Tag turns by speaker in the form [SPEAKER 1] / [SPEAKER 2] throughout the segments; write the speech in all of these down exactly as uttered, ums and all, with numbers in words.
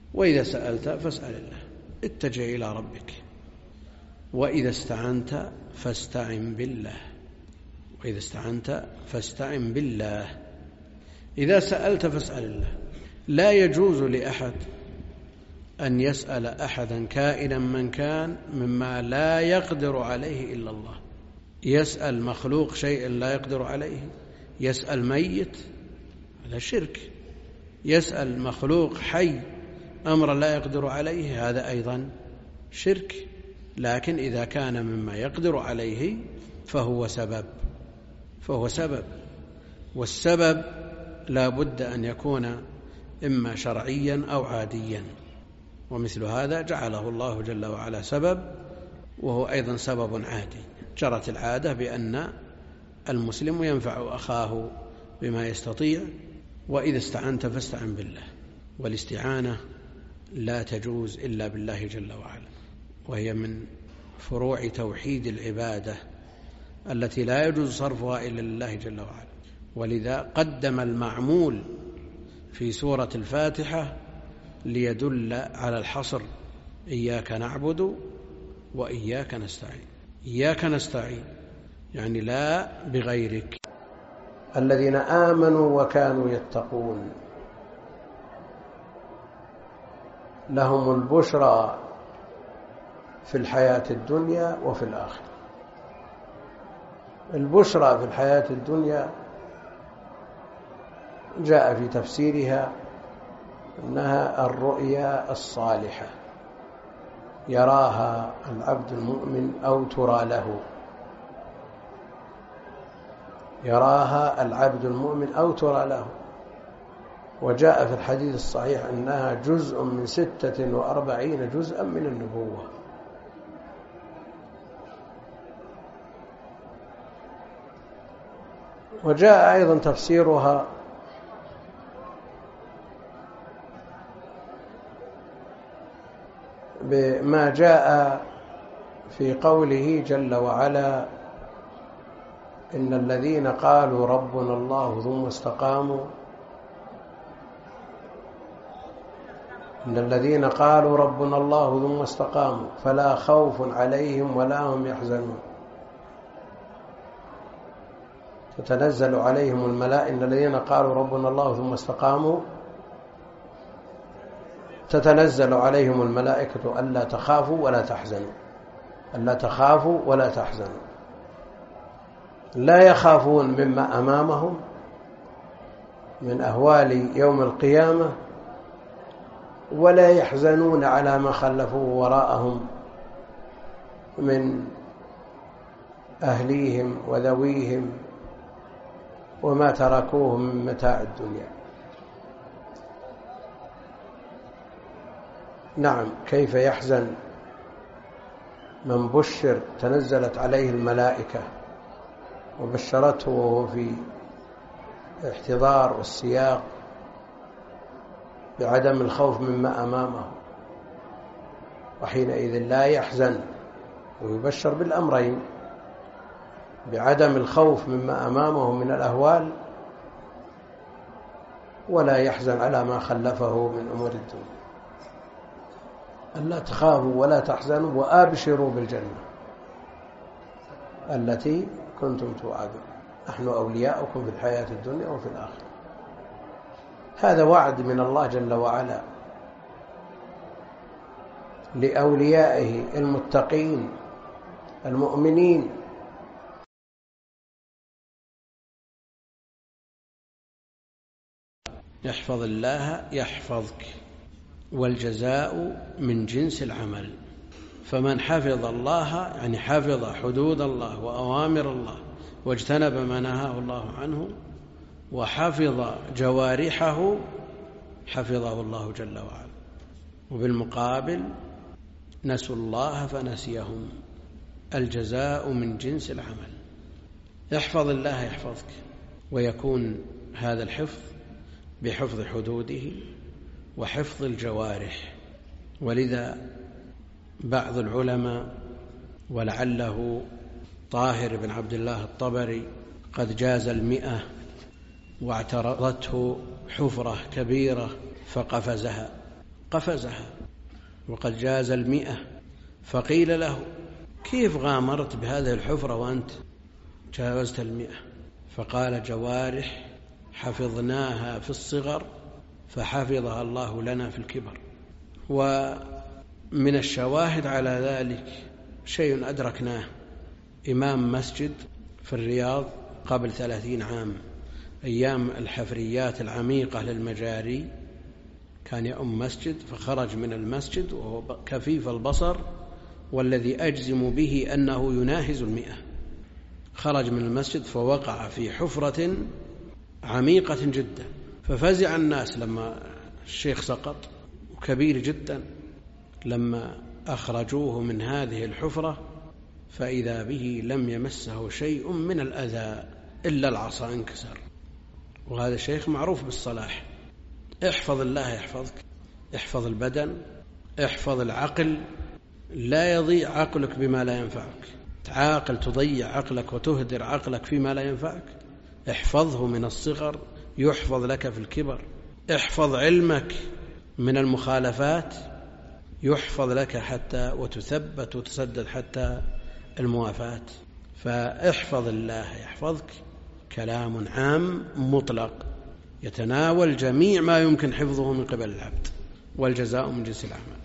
[SPEAKER 1] وإذا سألت فاسأل الله، اتجه إلى ربك. وإذا استعنت فاستعن بالله، وإذا استعنت فاستعن بالله. إذا سألت فاسأل الله. لا يجوز لأحد أن يسأل أحدا كائنا من كان مما لا يقدر عليه إلا الله. يسأل مخلوق شيء لا يقدر عليه، يسأل ميت، هذا شرك. يسأل مخلوق حي أمر لا يقدر عليه، هذا أيضا شرك. لكن إذا كان مما يقدر عليه فهو سبب، فهو سبب. والسبب لا بد أن يكون إما شرعيا أو عاديا، ومثل هذا جعله الله جل وعلا سبب، وهو أيضا سبب عادي. جرت العادة بأن المسلم ينفع أخاه بما يستطيع. وإذا استعنت فاستعن بالله. والاستعانة لا تجوز إلا بالله جل وعلا، وهي من فروع توحيد العبادة التي لا يجوز صرفها إلا لله جل وعلا. ولذا قدم المعمول في سورة الفاتحة ليدل على الحصر: إياك نعبد وإياك نستعين. إياك نستعين يعني لا بغيرك. الذين آمنوا وكانوا يتقون لهم البشرى في الحياة الدنيا وفي الآخرة. البشرى في الحياة الدنيا جاء في تفسيرها أنها الرؤيا الصالحة يراها العبد المؤمن أو ترى له، يراها العبد المؤمن أو ترى له. وجاء في الحديث الصحيح أنها جزء من ستة وأربعين جزءا من النبوة. وجاء أيضا تفسيرها بما جاء في قوله جل وعلا: إن الذين قالوا ربنا الله ثم استقاموا إن الذين قالوا ربنا الله ثم استقاموا فلا خوف عليهم ولا هم يحزنون تتنزل عليهم الملائكة. إن الذين قالوا ربنا الله ثم استقاموا تتنزل عليهم الملائكة ألا تخافوا ولا تحزنوا، ألا تخافوا ولا تحزنوا. لا يخافون مما أمامهم من أهوال يوم القيامة، ولا يحزنون على ما خلفوه وراءهم من أهليهم وذويهم وما تركوه من متاع الدنيا. نعم، كيف يحزن من بشر تنزلت عليه الملائكة وبشرته وهو في الاحتضار والسياق بعدم الخوف مما أمامه، وحينئذ لا يحزن ويبشر بالأمرين: بعدم الخوف مما أمامه من الأهوال، ولا يحزن على ما خلفه من أمور الدنيا. ألا تخافوا ولا تحزنوا وأبشروا بالجنة التي كنتم توعدون، نحن أولياؤكم في الحياة الدنيا وفي الآخرة. هذا وعد من الله جل وعلا لأوليائه المتقين المؤمنين. يحفظ الله يحفظك، والجزاء من جنس العمل. فمن حفظ الله يعني حفظ حدود الله وأوامر الله واجتنب ما نهاه الله عنه وحفظ جوارحه حفظه الله جل وعلا. وبالمقابل نسوا الله فنسيهم. الجزاء من جنس العمل. يحفظ الله يحفظك، ويكون هذا الحفظ بحفظ حدوده وحفظ الجوارح. ولذا بعض العلماء ولعله طاهر بن عبد الله الطبري قد جاز المئة واعترضته حفرة كبيرة فقفزها، قفزها وقد جاز المئة، فقيل له: كيف غامرت بهذه الحفرة وأنت جاوزت المئة؟ فقال: جوارح حفظناها في الصغر فحفظها الله لنا في الكبر. ومن الشواهد على ذلك شيء أدركناه: إمام مسجد في الرياض قبل ثلاثين عام أيام الحفريات العميقة للمجاري، كان يؤم مسجد فخرج من المسجد وهو كفيف البصر والذي أجزم به أنه يناهز المئة. خرج من المسجد فوقع في حفرة عميقة جدا، ففزع الناس لما الشيخ سقط، وكبير جدا. لما أخرجوه من هذه الحفرة فإذا به لم يمسه شيء من الأذى إلا العصا انكسر. وهذا شيخ معروف بالصلاح. احفظ الله يحفظك، احفظ البدن، احفظ العقل، لا يضيع عقلك بما لا ينفعك. تعاقل تضيع عقلك وتهدر عقلك فيما لا ينفعك. احفظه من الصغر يحفظ لك في الكبر. احفظ علمك من المخالفات يحفظ لك حتى وتثبت وتسدد حتى الموافاة. فاحفظ الله يحفظك كلام عام مطلق يتناول جميع ما يمكن حفظه من قبل العبد، والجزاء من جنس الأعمال.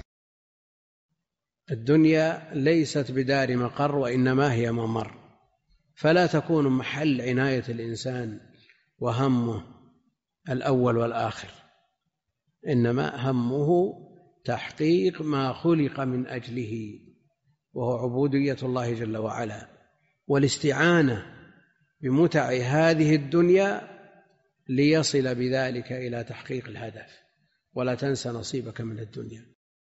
[SPEAKER 1] الدنيا ليست بدار مقر وإنما هي ممر، فلا تكون محل عناية الإنسان وهمه الأول والآخر، إنما همه تحقيق ما خلق من أجله، وهو عبودية الله جل وعلا، والاستعانة بمتع هذه الدنيا ليصل بذلك إلى تحقيق الهدف. ولا تنسى نصيبك من الدنيا.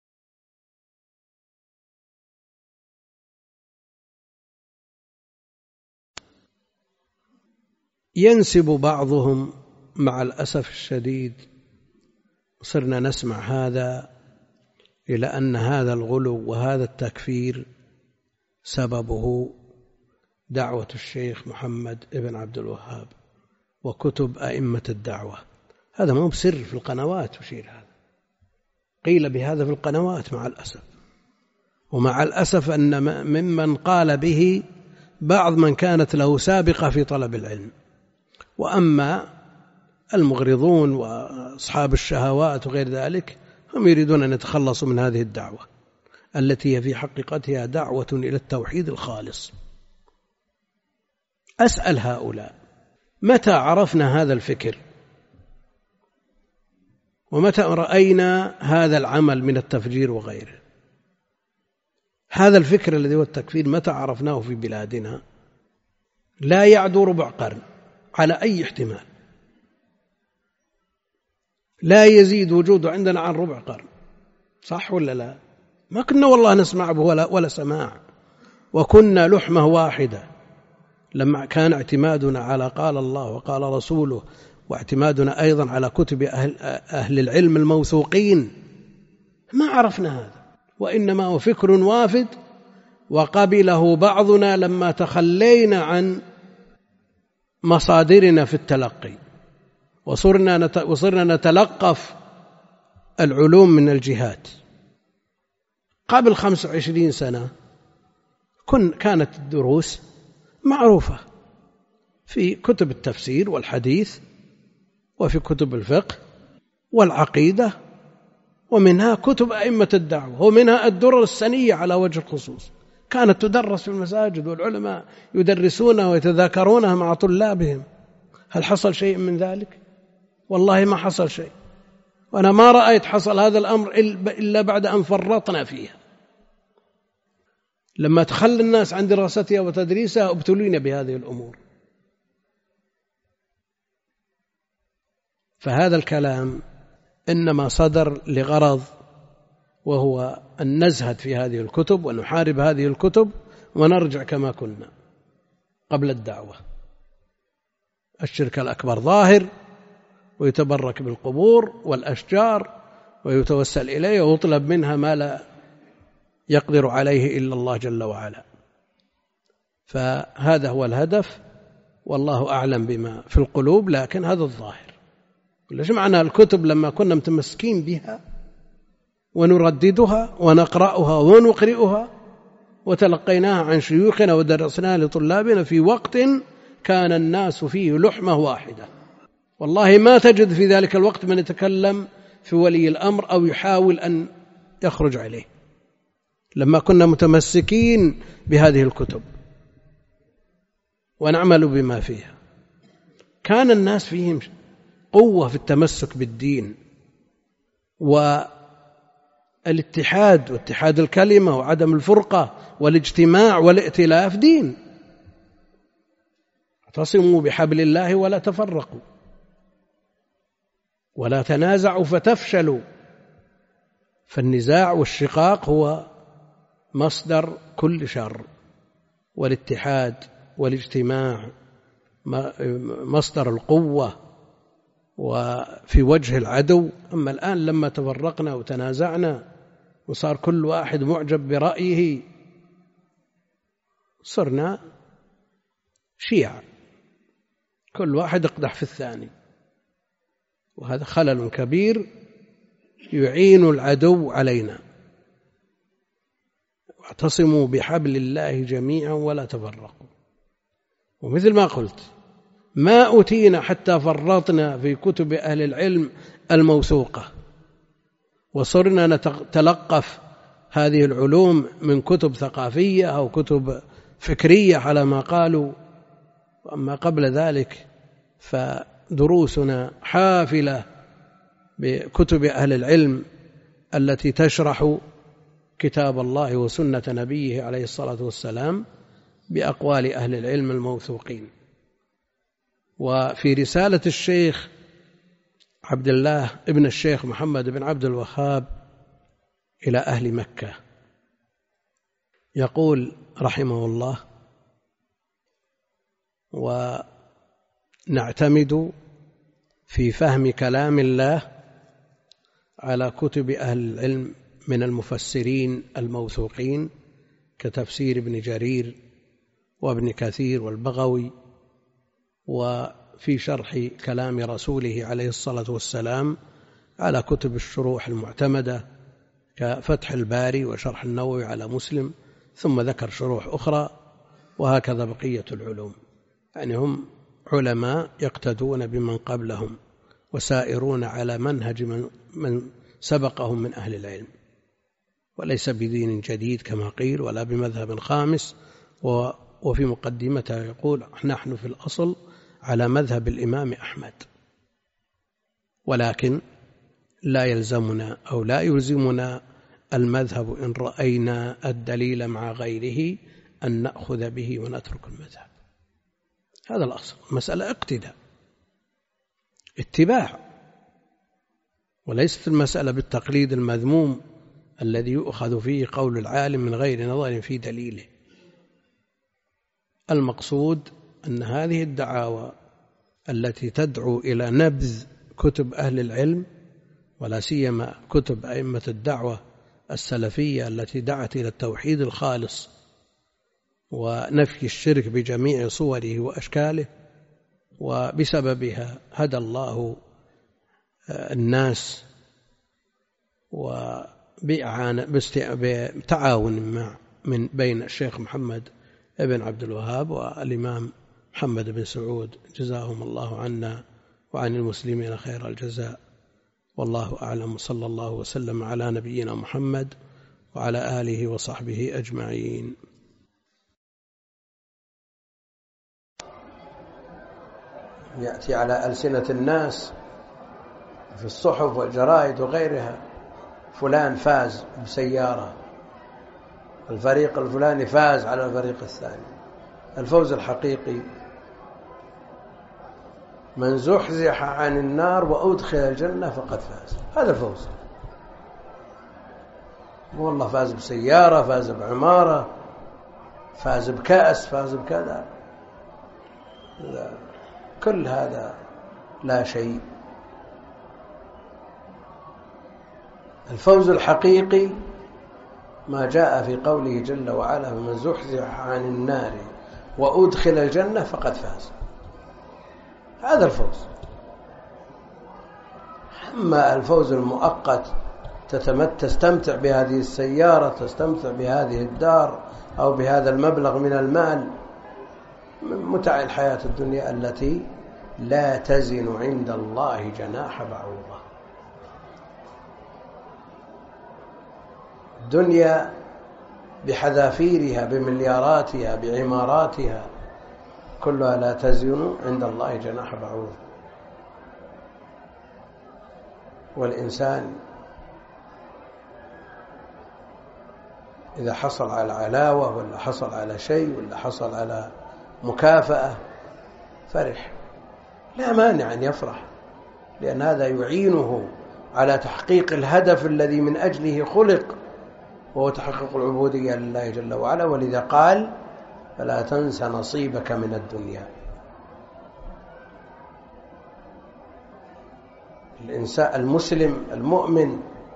[SPEAKER 1] ينسب بعضهم مع الأسف الشديد، صرنا نسمع هذا، إلى أن هذا الغلو وهذا التكفير سببه دعوة الشيخ محمد ابن عبد الوهاب وكتب أئمة الدعوة. هذا ما هو بسر في القنوات وشير، هذا قيل بهذا في القنوات مع الأسف. ومع الأسف أن ممن قال به بعض من كانت له سابقة في طلب العلم. وأما المغرضون وأصحاب الشهوات وغير ذلك هم يريدون أن يتخلصوا من هذه الدعوة التي هي في حقيقتها دعوة إلى التوحيد الخالص. أسأل هؤلاء: متى عرفنا هذا الفكر؟ ومتى رأينا هذا العمل من التفجير وغيره؟ هذا الفكر الذي هو التكفير متى عرفناه في بلادنا؟ لا يعدو ربع قرن على أي احتمال، لا يزيد وجوده عندنا عن ربع قرن، صح ولا لا؟ ما كنا والله نسمع به ولا, ولا سماع، وكنا لحمة واحدة لما كان اعتمادنا على قال الله وقال رسوله، واعتمادنا أيضا على كتب أهل, أهل العلم الموثوقين. ما عرفنا هذا، وإنما هو فكر وافد وقبله بعضنا لما تخلينا عن مصادرنا في التلقي وصرنا وصرنا نتلقف العلوم من الجهات. قبل خمس وعشرين سنة كن كانت الدروس معروفة في كتب التفسير والحديث وفي كتب الفقه والعقيدة، ومنها كتب أئمة الدعوة، ومنها الدرر السنية على وجه الخصوص، كانت تدرس في المساجد والعلماء يدرسونها ويتذاكرونها مع طلابهم. هل حصل شيء من ذلك؟ والله ما حصل شيء، وأنا ما رأيت حصل هذا الأمر إلا بعد أن فرطنا فيها. لما تخلى الناس عن دراستها وتدريسها ابتلينا بهذه الأمور. فهذا الكلام إنما صدر لغرض، وهو أن نزهد في هذه الكتب ونحارب هذه الكتب ونرجع كما كنا قبل الدعوة. الشرك الأكبر ظاهر، ويتبرك بالقبور والأشجار ويتوسل إليه ويطلب منها ما لا يقدر عليه إلا الله جل وعلا. فهذا هو الهدف، والله أعلم بما في القلوب، لكن هذا الظاهر. ليش معنى الكتب لما كنا متمسكين بها ونرددها ونقرأها ونقرئها، وتلقيناها عن شيوخنا ودرسناها لطلابنا في وقت كان الناس فيه لحمة واحدة. والله ما تجد في ذلك الوقت من يتكلم في ولي الأمر أو يحاول أن يخرج عليه، لما كنا متمسكين بهذه الكتب ونعمل بما فيها. كان الناس فيهم قوة في التمسك بالدين والاتحاد واتحاد الكلمة وعدم الفرقة والاجتماع والائتلاف دين. اعتصموا بحبل الله ولا تفرقوا ولا تنازعوا فتفشلوا. فالنزاع والشقاق هو مصدر كل شر، والاتحاد والاجتماع مصدر القوة وفي وجه العدو. أما الآن لما تفرقنا وتنازعنا وصار كل واحد معجب برأيه صرنا شيعة، كل واحد يقدح في الثاني، وهذا خلل كبير يعين العدو علينا. واعتصموا بحبل الله جميعا ولا تفرقوا. ومثل ما قلت ما أوتينا حتى فرطنا في كتب أهل العلم الموثوقة، وصرنا نتلقف هذه العلوم من كتب ثقافية أو كتب فكرية على ما قالوا. أما قبل ذلك فدروسنا حافلة بكتب أهل العلم التي تشرح كتاب الله وسنة نبيه عليه الصلاة والسلام بأقوال أهل العلم الموثوقين. وفي رسالة الشيخ عبد الله ابن الشيخ محمد بن عبد الوهاب إلى أهل مكة يقول رحمه الله: ونعتمد في فهم كلام الله على كتب أهل العلم من المفسرين الموثوقين كتفسير ابن جرير وابن كثير والبغوي، وفي شرح كلام رسوله عليه الصلاة والسلام على كتب الشروح المعتمدة كفتح الباري وشرح النووي على مسلم، ثم ذكر شروح أخرى، وهكذا بقية العلوم. يعني هم علماء يقتدون بمن قبلهم وسائرون على منهج من, من سبقهم من أهل العلم، وليس بدين جديد كما قيل ولا بمذهب خامس. وفي مقدمته يقول: نحن في الأصل على مذهب الإمام أحمد، ولكن لا يلزمنا أو لا يلزمنا المذهب إن رأينا الدليل مع غيره أن نأخذ به ونترك المذهب. هذا الأصل، مسألة اقتداء اتباع، وليست المسألة بالتقليد المذموم الذي يؤخذ فيه قول العالم من غير نظر في دليله. المقصود أن هذه الدعاوى التي تدعو إلى نبذ كتب أهل العلم، ولا سيما كتب أئمة الدعوة السلفية التي دعت إلى التوحيد الخالص ونفي الشرك بجميع صوره وأشكاله، وبسببها هدى الله الناس، وبتعاون من بين الشيخ محمد ابن عبد الوهاب والإمام محمد بن سعود، جزاهم الله عنا وعن المسلمين خير الجزاء. والله أعلم، صلى الله وسلم على نبينا محمد وعلى آله وصحبه أجمعين. يأتي على ألسنة الناس في الصحف والجرائد وغيرها: فلان فاز بسيارة، الفريق الفلاني فاز على الفريق الثاني. الفوز الحقيقي من زحزح عن النار وأدخل الجنة فقد فاز. هذا الفوز. والله فاز بسيارة، فاز بعمارة، فاز بكأس، فاز بكذا، لا. كل هذا لا شيء. الفوز الحقيقي ما جاء في قوله جل وعلا: فمن زحزح عن النار وأدخل الجنة فقد فاز. هذا الفوز. أما الفوز المؤقت تستمتع بهذه السيارة، تستمتع بهذه الدار أو بهذا المبلغ من المال، متع الحياة الدنيا التي لا تزن عند الله جناح بعوضة. الدنيا بحذافيرها بملياراتها بعماراتها كلها لا تزن عند الله جناح بعوضة. والإنسان إذا حصل على علاوة ولا حصل على شيء ولا حصل على مكافأة فرح، لا مانع أن يفرح، لأن هذا يعينه على تحقيق الهدف الذي من أجله خلق، وهو تحقق العبودية لله جل وعلا. ولذا قال فلا تنس نصيبك من الدنيا. الإنسان المسلم المؤمن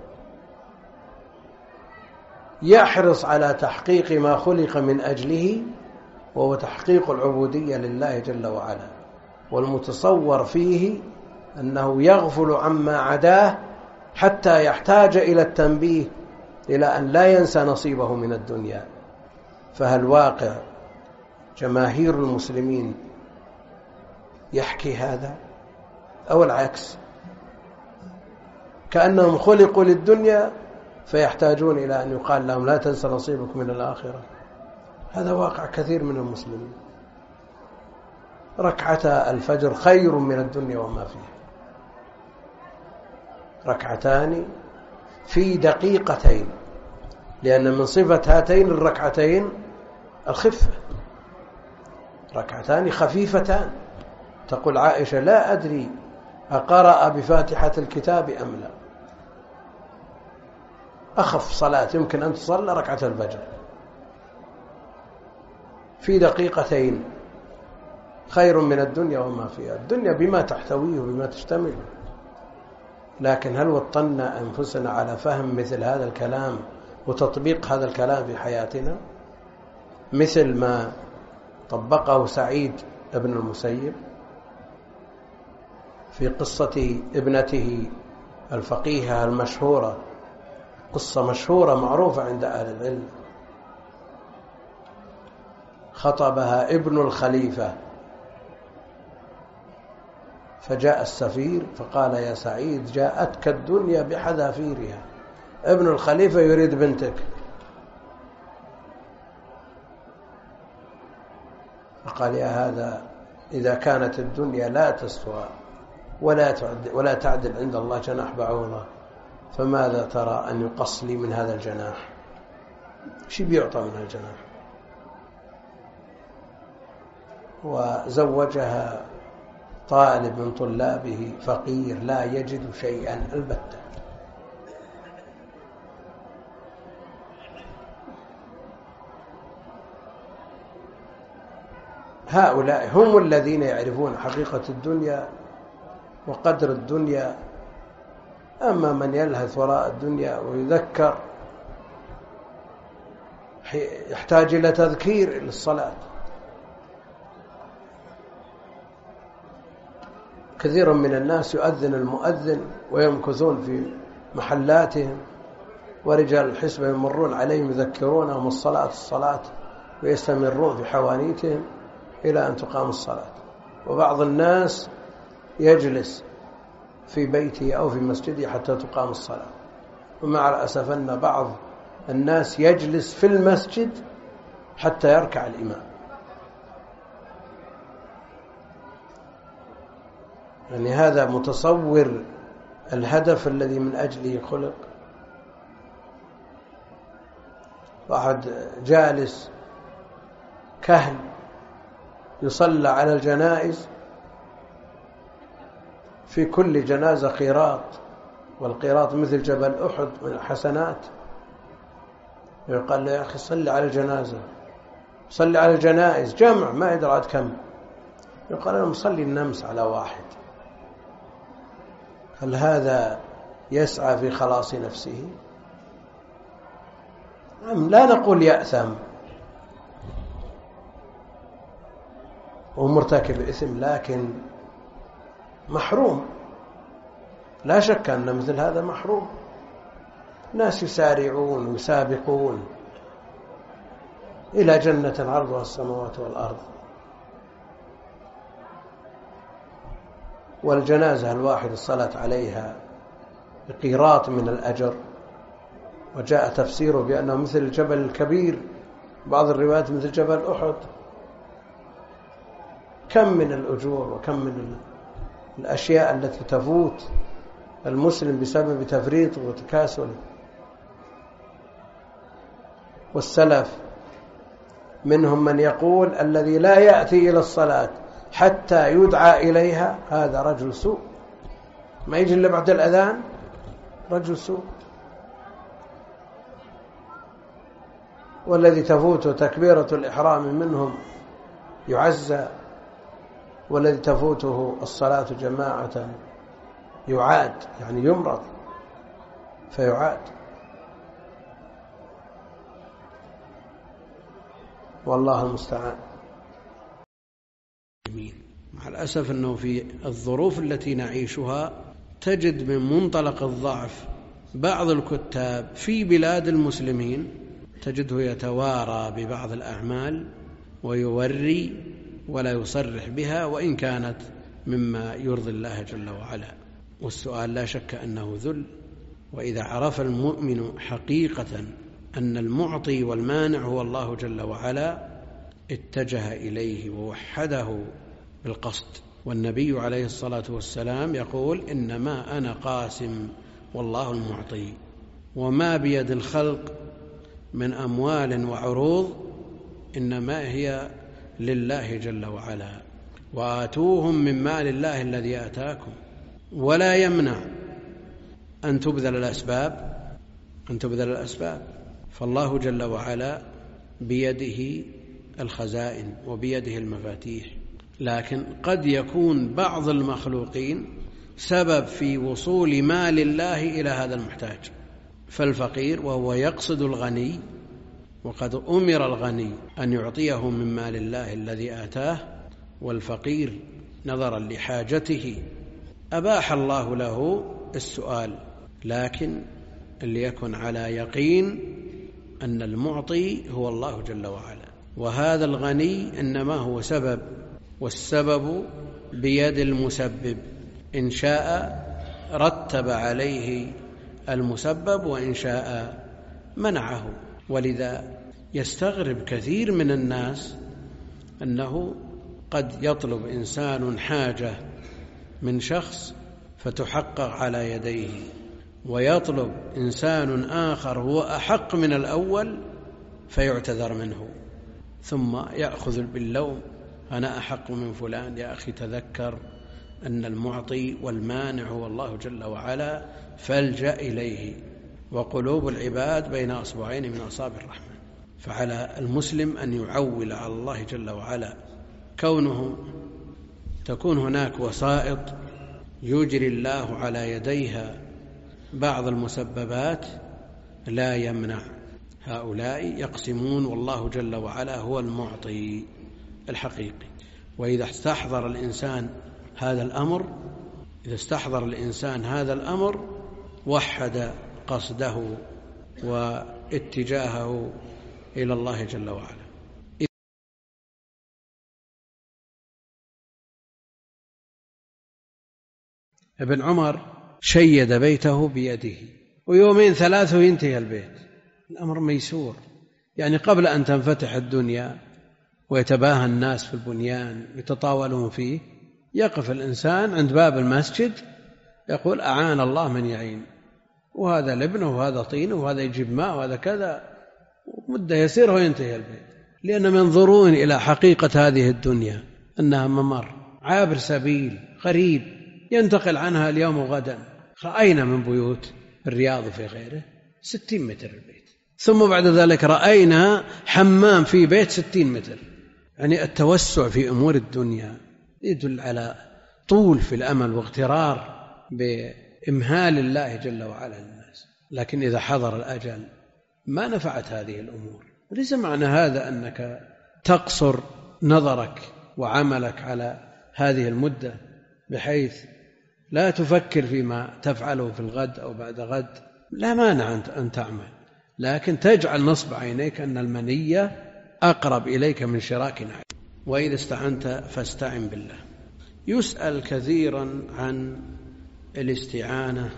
[SPEAKER 1] يحرص على تحقيق ما خلق من أجله، وهو تحقيق العبودية لله جل وعلا، والمتصور فيه أنه يغفل عما عداه حتى يحتاج إلى التنبيه إلى أن لا ينسى نصيبه من الدنيا. فهل واقع جماهير المسلمين يحكي هذا أو العكس؟ كأنهم خلقوا للدنيا فيحتاجون إلى أن يقال لهم لا تنسى نصيبك من الآخرة. هذا واقع كثير من المسلمين. ركعتا الفجر خير من الدنيا وما فيها، ركعتان في دقيقتين، لأن من صفة هاتين الركعتين الخفة، ركعتان خفيفتان. تقول عائشة لا أدري أقرأ بفاتحة الكتاب أم لا، أخف صلاة يمكن أن تصلى ركعة الفجر في دقيقتين خير من الدنيا وما فيها. الدنيا بما تحتويه وبما تشتمل، لكن هل وطنا أنفسنا على فهم مثل هذا الكلام وتطبيق هذا الكلام في حياتنا مثل ما طبقه سعيد ابن المسيب في قصة ابنته الفقيهة المشهورة، قصة مشهورة معروفة عند أهل العلم. خطبها ابن الخليفة فجاء السفير فقال يا سعيد جاءتك الدنيا بحذافيرها، ابن الخليفة يريد بنتك. فقال يا هذا إذا كانت الدنيا لا تستوى ولا تعدل, ولا تعدل عند الله جناح بعوضة، فماذا ترى أن يقص لي من هذا الجناح؟ شي بيعطى من الجناح؟ وزوجها طالب من طلابه فقير لا يجد شيئا البتة. هؤلاء هم الذين يعرفون حقيقة الدنيا وقدر الدنيا. أما من يلهث وراء الدنيا ويذكر يحتاج إلى تذكير للصلاة. كثير من الناس يؤذن المؤذن ويمكثون في محلاتهم، ورجال الحسبة يمرون عليهم يذكرونهم الصلاة الصلاة ويستمرون في حوانيتهم إلى أن تقام الصلاة. وبعض الناس يجلس في بيته أو في مسجده حتى تقام الصلاة. ومع الأسف أن بعض الناس يجلس في المسجد حتى يركع الإمام. يعني هذا متصور الهدف الذي من أجله خلق. واحد جالس كهل يصلى على الجنائز، في كل جنازة قيراط، والقيراط مثل جبل أحد من الحسنات. يقال له يا أخي صلي على الجنازة، صلي على الجنائز جمع ما يدري عاد كم. يقال أنا مصلي النمس على واحد. هل هذا يسعى في خلاص نفسه؟ لا نقول يأثم ومرتكب إثم، لكن محروم. لا شك أن مثل هذا محروم. ناس يسارعون ويسابقون إلى جنة عرضها السماوات والأرض، والجنازة الواحد الصلاة عليها بقيراط من الأجر، وجاء تفسيره بأنه مثل الجبل الكبير، بعض الروايات مثل جبل أحد. كم من الأجور وكم من الأشياء التي تفوت المسلم بسبب تفريط وتكاسل. والسلف منهم من يقول الذي لا يأتي إلى الصلاة حتى يدعى إليها هذا رجل سوء، ما يجي إلا بعد الأذان رجل سوء. والذي تفوته تكبيرة الإحرام منهم يعزى، والذي تفوته الصلاة جماعة يعاد، يعني يمرض فيعاد. والله المستعان. مع الأسف أنه في الظروف التي نعيشها تجد من منطلق الضعف بعض الكتاب في بلاد المسلمين تجده يتوارى ببعض الأعمال ويوري ولا يصرح بها، وإن كانت مما يرضي الله جل وعلا. والسؤال لا شك أنه ذل. وإذا عرف المؤمن حقيقة أن المعطي والمانع هو الله جل وعلا اتجه إليه ووحده بالقصد. والنبي عليه الصلاة والسلام يقول إنما أنا قاسم والله المعطي، وما بيد الخلق من أموال وعروض إنما هي لله جل وعلا، وآتوهم من مال الله الذي آتاكم. ولا يمنع أن تبذل الأسباب أن تبذل الأسباب فالله جل وعلا بيده الخزائن وبيده المفاتيح، لكن قد يكون بعض المخلوقين سبب في وصول مال الله إلى هذا المحتاج. فالفقير وهو يقصد الغني، وقد أمر الغني أن يعطيه من مال الله الذي آتاه، والفقير نظرا لحاجته أباح الله له السؤال، لكن ليكن على يقين أن المعطي هو الله جل وعلا، وهذا الغني إنما هو سبب، والسبب بيد المسبب، إن شاء رتب عليه المسبب وإن شاء منعه. ولذا يستغرب كثير من الناس أنه قد يطلب إنسان حاجة من شخص فتحقق على يديه، ويطلب إنسان آخر هو أحق من الأول فيعتذر منه، ثم يأخذ باللوم أنا أحق من فلان. يا أخي تذكر أن المعطي والمانع هو الله جل وعلا، فالجأ إليه. وقلوب العباد بين أصبعين من أصابع الرحمن، فعلى المسلم أن يعول على الله جل وعلا. كونه تكون هناك وسائط يجري الله على يديها بعض المسببات لا يمنع. هؤلاء يقسمون، والله جل وعلا هو المعطي الحقيقي. وإذا استحضر الإنسان هذا الأمر إذا استحضر الإنسان هذا الأمر وحد قصده واتجاهه إلى الله جل وعلا. ابن عمر شيد بيته بيده، ويومين ثلاثة ينتهي البيت. الأمر ميسور، يعني قبل أن تنفتح الدنيا ويتباهى الناس في البنيان يتطاولون فيه، يقف الإنسان عند باب المسجد يقول أعان الله من يعين، وهذا لبنه وهذا طينه وهذا يجيب ماء وهذا كذا، مدة يسير وينتهي البيت. لأنهم ينظرون إلى حقيقة هذه الدنيا أنها ممر عابر سبيل غريب ينتقل عنها اليوم وغدا. رأينا من بيوت الرياض في غيره ستين متر البيت، ثم بعد ذلك رأينا حمام في بيت ستين متر. يعني التوسع في أمور الدنيا يدل على طول في الأمل واغترار بإمهال الله جل وعلا للناس. لكن إذا حضر الأجل ما نفعت هذه الأمور. وليس معنى هذا أنك تقصر نظرك وعملك على هذه المدة بحيث لا تفكر فيما تفعله في الغد أو بعد غد لا مانع أن تعمل، لكن تجعل نصب عينيك أن المنية أقرب إليك من شراك نعل. وإذا استعنت فاستعن بالله. يسأل كثيرا عن الاستعانة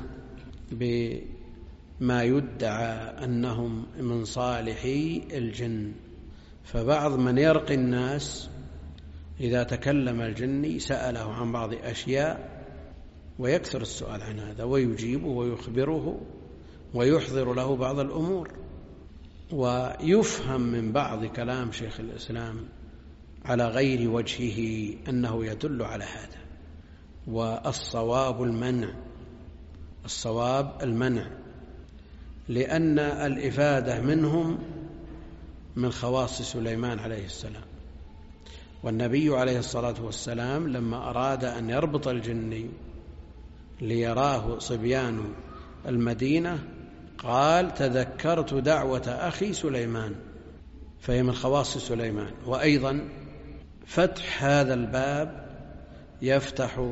[SPEAKER 1] بما يدعى أنهم من صالحي الجن، فبعض من يرقي الناس إذا تكلم الجني سأله عن بعض أشياء ويكثر السؤال عن هذا ويجيبه ويخبره ويحضر له بعض الأمور، ويفهم من بعض كلام شيخ الإسلام على غير وجهه أنه يدل على هذا. والصواب المنع، الصواب المنع، لأن الإفادة منهم من خواص سليمان عليه السلام. والنبي عليه الصلاة والسلام لما أراد أن يربط الجني ليراه صبيان المدينة قال: تذكرت دعوة أخي سليمان، فهي من خواص سليمان. وأيضا فتح هذا الباب يفتح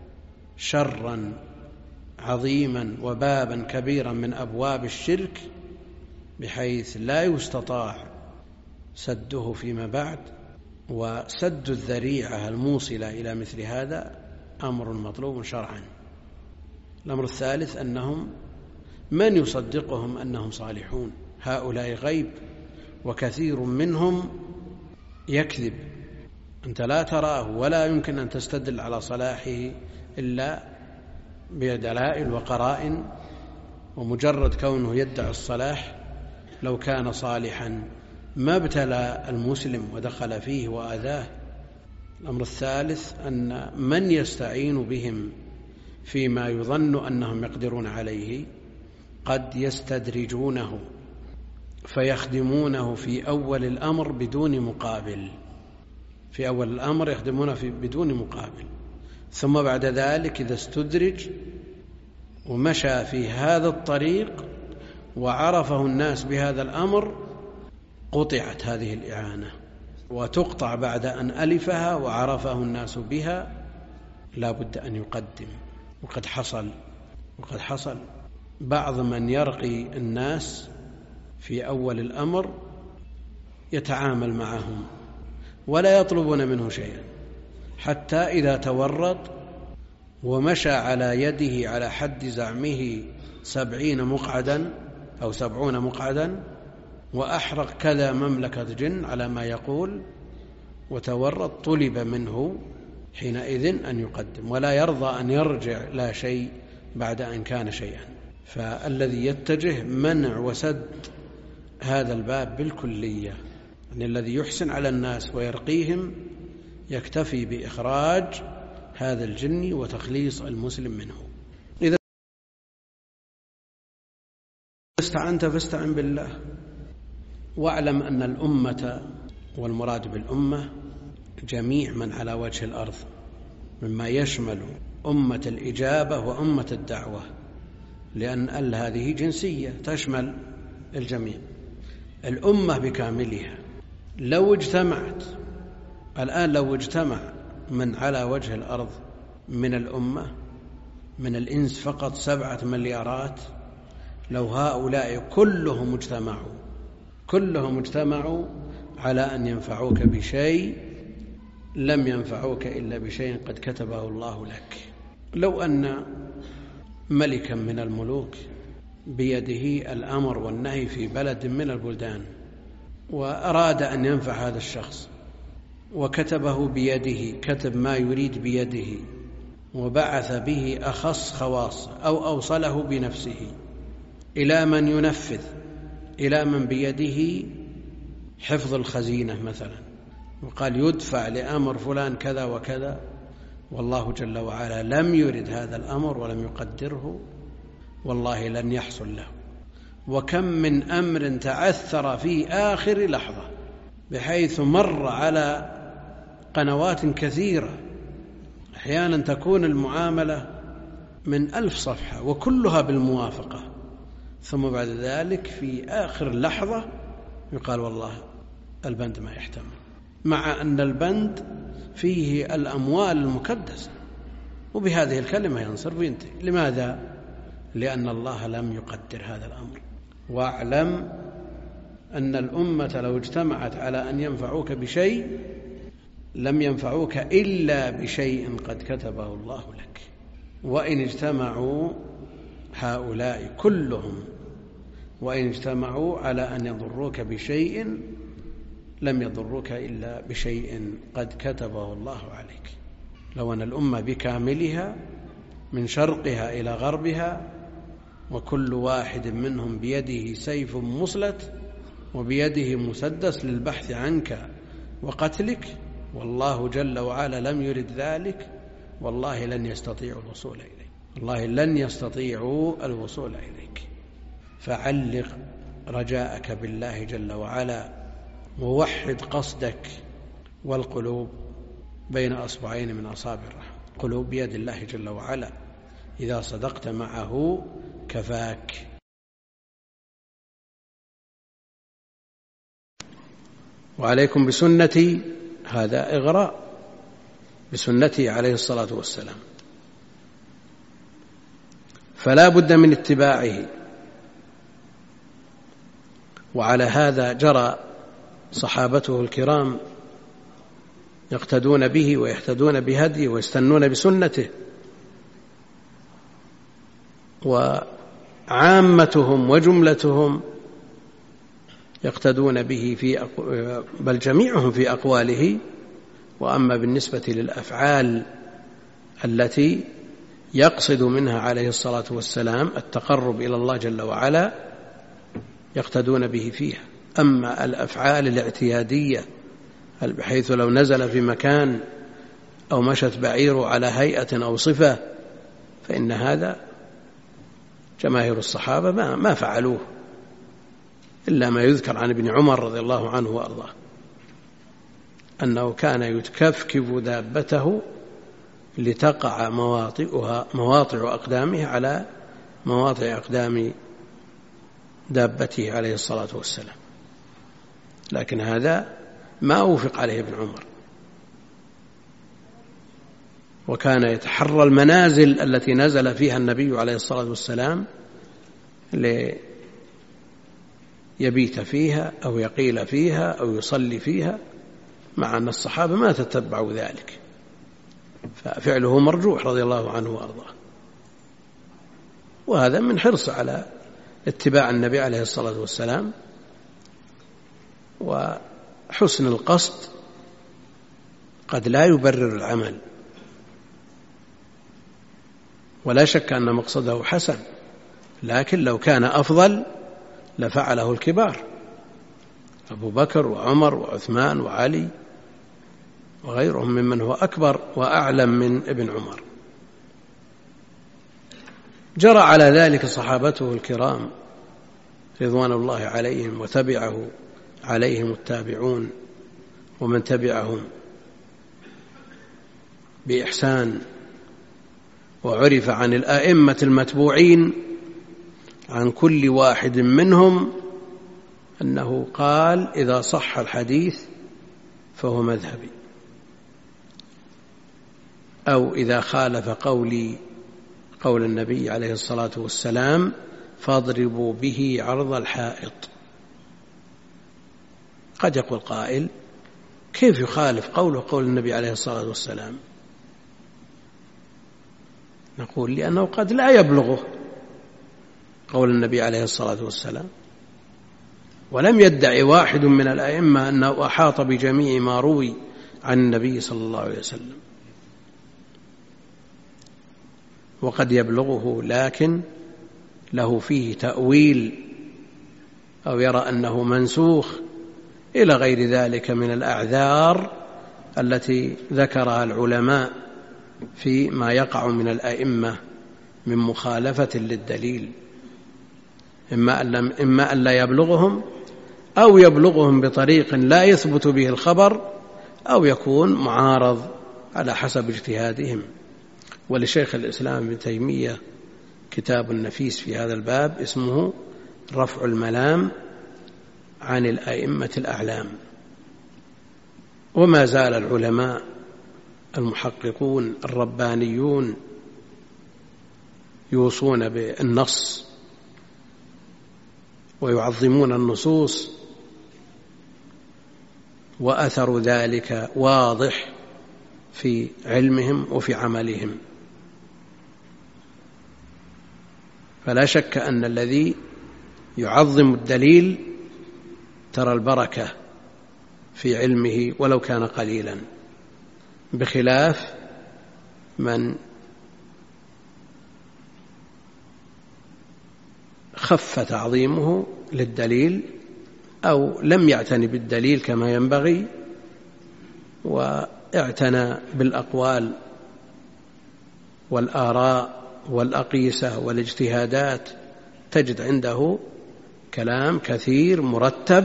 [SPEAKER 1] شرا عظيما وبابا كبيرا من أبواب الشرك، بحيث لا يستطاع سده فيما بعد. وسد الذريعة الموصلة إلى مثل هذا أمر مطلوب شرعا. الأمر الثالث أنهم من يصدقهم أنهم صالحون؟ هؤلاء غيب، وكثير منهم يكذب، أنت لا تراه ولا يمكن أن تستدل على صلاحه إلا بدلائل وقرائن، ومجرد كونه يدعي الصلاح لو كان صالحا ما ابتلى المسلم ودخل فيه وآذاه. الأمر الثالث أن من يستعين بهم فيما يظن أنهم يقدرون عليه قد يستدرجونه فيخدمونه في أول الأمر بدون مقابل، في أول الأمر يخدمونه في بدون مقابل، ثم بعد ذلك إذا استدرج ومشى في هذا الطريق وعرفه الناس بهذا الأمر قطعت هذه الإعانة، وتقطع بعد أن ألفها وعرفه الناس بها لا بد أن يقدم. وقد حصل وقد حصل بعض من يرقي الناس في أول الأمر يتعامل معهم ولا يطلبون منه شيئا، حتى إذا تورط ومشى على يده على حد زعمه سبعين مقعدا أو سبعون مقعدا وأحرق كذا مملكة جن على ما يقول وتورط، طلب منه حينئذ أن يقدم، ولا يرضى أن يرجع لا شيء بعد أن كان شيئا. فالذي يتجه منع وسد هذا الباب بالكلية، يعني الذي يحسن على الناس ويرقيهم يكتفي بإخراج هذا الجن وتخليص المسلم منه. إذا استعنت فاستعن بالله، واعلم أن الأمة، والمراد بالأمة جميع من على وجه الأرض، مما يشمل أمة الإجابة وأمة الدعوة، لأن ال هذه جنسية تشمل الجميع. الأمة بكاملها لو اجتمعت الآن، لو اجتمع من على وجه الأرض من الأمة من الإنس فقط سبعة مليارات، لو هؤلاء كلهم اجتمعوا كلهم اجتمعوا على أن ينفعوك بشيء لم ينفعوك إلا بشيء قد كتبه الله لك. لو أن ملكا من الملوك بيده الأمر والنهي في بلد من البلدان وأراد أن ينفع هذا الشخص وكتبه بيده، كتب ما يريد بيده وبعث به أخص خواص أو أوصله بنفسه إلى من ينفذ، إلى من بيده حفظ الخزينة مثلا، وقال يدفع لأمر فلان كذا وكذا، والله جل وعلا لم يرد هذا الأمر ولم يقدره، والله لن يحصل له. وكم من أمر تعثر في آخر لحظة بحيث مر على قنوات كثيرة، أحيانا تكون المعاملة من ألف صفحة وكلها بالموافقة، ثم بعد ذلك في آخر لحظة يقال والله البند ما يحتمل، مع أن البند فيه الأموال المكدسة، وبهذه الكلمة ينصرف وينتهي. لماذا؟ لأن الله لم يقدر هذا الأمر. واعلم أن الأمة لو اجتمعت على أن ينفعوك بشيء لم ينفعوك إلا بشيء قد كتبه الله لك. وإن اجتمعوا هؤلاء كلهم وإن اجتمعوا على أن يضروك بشيء لم يضروك إلا بشيء قد كتبه الله عليك. لو أن الأمة بكاملها من شرقها إلى غربها وكل واحد منهم بيده سيف مسلت وبيده مسدس للبحث عنك وقتلك، والله جل وعلا لم يرد ذلك، والله لن يستطيعوا الوصول إليك، والله لن يستطيعوا الوصول إليك. فعلق رجاءك بالله جل وعلا ووحد قصدك، والقلوب بين أصبعين من أصابع الرحمن. قلوب بيد الله جل وعلا، إذا صدقت معه كفاك. وعليكم بسنتي، هذا إغراء بسنته عليه الصلاة والسلام، فلا بد من اتباعه. وعلى هذا جرى صحابته الكرام يقتدون به ويهتدون بهديه ويستنون بسنته، وعامتهم وجملتهم يقتدون به في بل جميعهم في أقواله. وأما بالنسبة للأفعال التي يقصد منها عليه الصلاة والسلام التقرب إلى الله جل وعلا يقتدون به فيها. أما الأفعال الاعتيادية بحيث لو نزل في مكان أو مشت بعيره على هيئة أو صفة فإن هذا جماهير الصحابة ما, ما فعلوه، إلا ما يذكر عن ابن عمر رضي الله عنه وأرضاه أنه كان يتكفكف دابته لتقع مواطئها مواطع أقدامه على مواطع أقدام دابته عليه الصلاة والسلام، لكن هذا ما أوفق عليه ابن عمر. وكان يتحرى المنازل التي نزل فيها النبي عليه الصلاة والسلام ليبيت فيها أو يقيل فيها أو يصلي فيها، مع أن الصحابة ما تتبعوا ذلك، ففعله مرجوح رضي الله عنه وأرضاه. وهذا من حرص على اتباع النبي عليه الصلاة والسلام وحسن القصد قد لا يبرر العمل، ولا شك أن مقصده حسن، لكن لو كان أفضل لفعله الكبار أبو بكر وعمر وعثمان وعلي وغيرهم ممن هو أكبر وأعلم من ابن عمر. جرى على ذلك صحابته الكرام رضوان الله عليهم، وتبعه عليهم التابعون ومن تبعهم بإحسان. وعرف عن الآئمة المتبوعين عن كل واحد منهم أنه قال إذا صح الحديث فهو مذهبي، أو إذا خالف قولي قول النبي عليه الصلاة والسلام فاضربوا به عرض الحائط. قد يقول قائل كيف يخالف قوله قول النبي عليه الصلاة والسلام؟ نقول لأنه قد لا يبلغه قول النبي عليه الصلاة والسلام، ولم يدعي واحد من الأئمة أنه أحاط بجميع ما روي عن النبي صلى الله عليه وسلم، وقد يبلغه لكن له فيه تأويل أو يرى أنه منسوخ إلى غير ذلك من الأعذار التي ذكرها العلماء فيما يقع من الأئمة من مخالفة للدليل، إما أن لا يبلغهم أو يبلغهم بطريق لا يثبت به الخبر أو يكون معارض على حسب اجتهادهم. ولشيخ الإسلام ابن تيمية كتاب نفيس في هذا الباب اسمه رفع الملام عن الأئمة الأعلام. وما زال العلماء المحققون الربانيون يوصون بالنص ويعظمون النصوص، وأثر ذلك واضح في علمهم وفي عملهم. فلا شك أن الذي يعظم الدليل ترى البركة في علمه ولو كان قليلا، بخلاف من خف تعظيمه للدليل أو لم يعتني بالدليل كما ينبغي واعتنى بالأقوال والآراء والأقيسة والاجتهادات، تجد عنده كلام كثير مرتب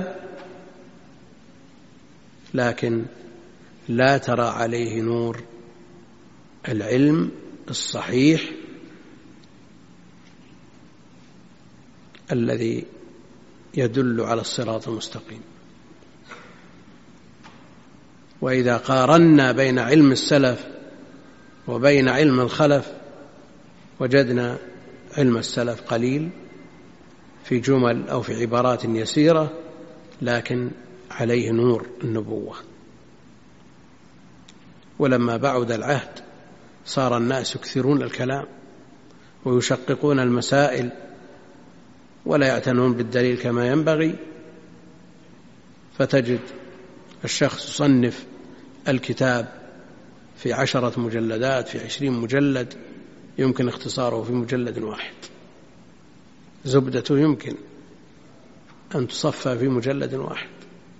[SPEAKER 1] لكن لا ترى عليه نور العلم الصحيح الذي يدل على الصراط المستقيم. وإذا قارنا بين علم السلف وبين علم الخلف وجدنا علم السلف قليل في جمل أو في عبارات يسيرة، لكن عليه نور النبوة. ولما بعد العهد صار الناس يكثرون الكلام ويشققون المسائل ولا يعتنون بالدليل كما ينبغي، فتجد الشخص يصنف الكتاب في عشرة مجلدات، في عشرين مجلد، يمكن اختصاره في مجلد واحد، زبدته يمكن أن تصفى في مجلد واحد.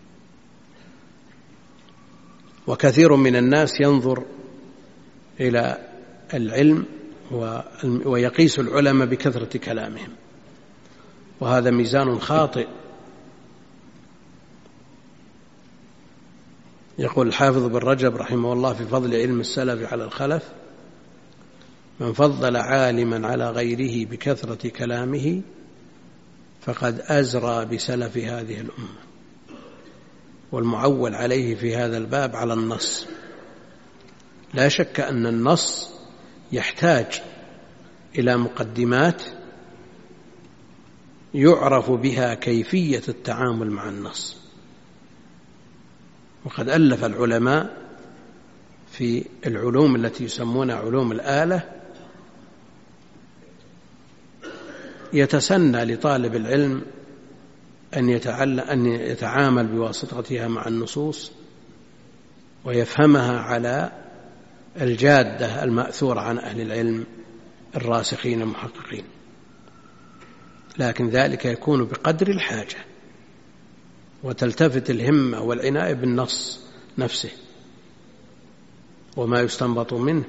[SPEAKER 1] وكثير من الناس ينظر إلى العلم ويقيس العلماء بكثرة كلامهم، وهذا ميزان خاطئ. يقول الحافظ بن رجب رحمه الله في فضل علم السلف على الخلف: من فضل عالما على غيره بكثرة كلامه فقد أزرى بسلف هذه الأمة. والمعول عليه في هذا الباب على النص. لا شك أن النص يحتاج إلى مقدمات يعرف بها كيفية التعامل مع النص. وقد ألف العلماء في العلوم التي يسمونها علوم الآلة يتسنى لطالب العلم أن يتعلم أن يتعامل بواسطتها مع النصوص ويفهمها على الجادة المأثورة عن أهل العلم الراسخين المحققين، لكن ذلك يكون بقدر الحاجة، وتلتفت الهمة والعناية بالنص نفسه وما يستنبط منه.